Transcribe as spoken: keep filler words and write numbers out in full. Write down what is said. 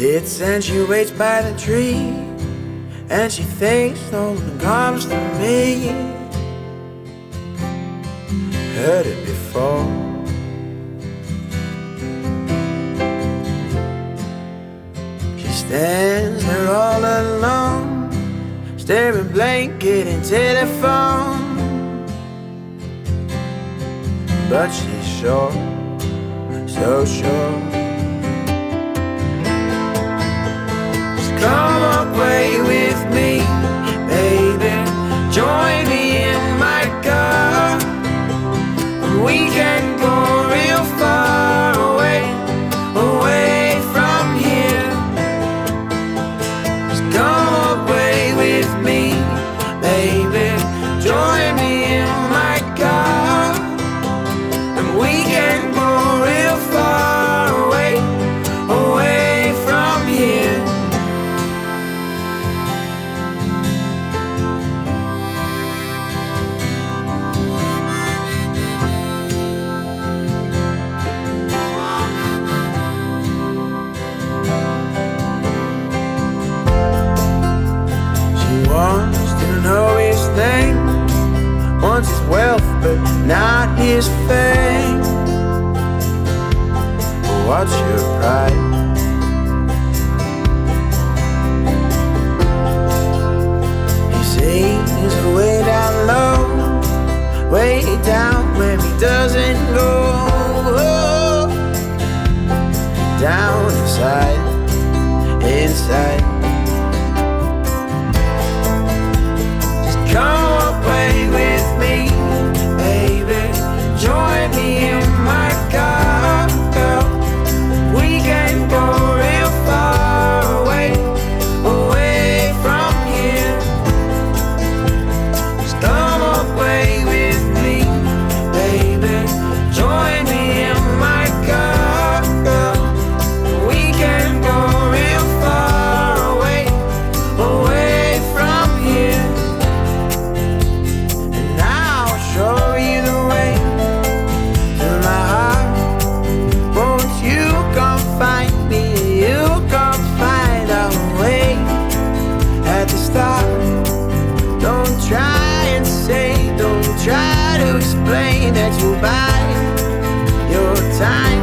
Sits and she waits by the tree, and she thinks no one comes to me. Heard it before. She stands there all alone, staring blanket and telephone. But she's sure, so sure. Come away with me, baby. Join me in my car. We can go real far away, away from here. Just come away with me, baby. Join me in my car, and we can go real far away, away from here. Wants to know his name, wants his wealth but not his fame. What's your pride? He sings way down low, way down where he doesn't go. Down inside, inside. Come away with me, baby. Join me in my car, girl. We can go real far away, away from here. Just come away with me, baby. Join me in my car, girl. We can go real far away, away from here. Show you the way to my heart. Won't you come find me? You come find our way at the start. Don't try and say, don't try to explain that you buy your time.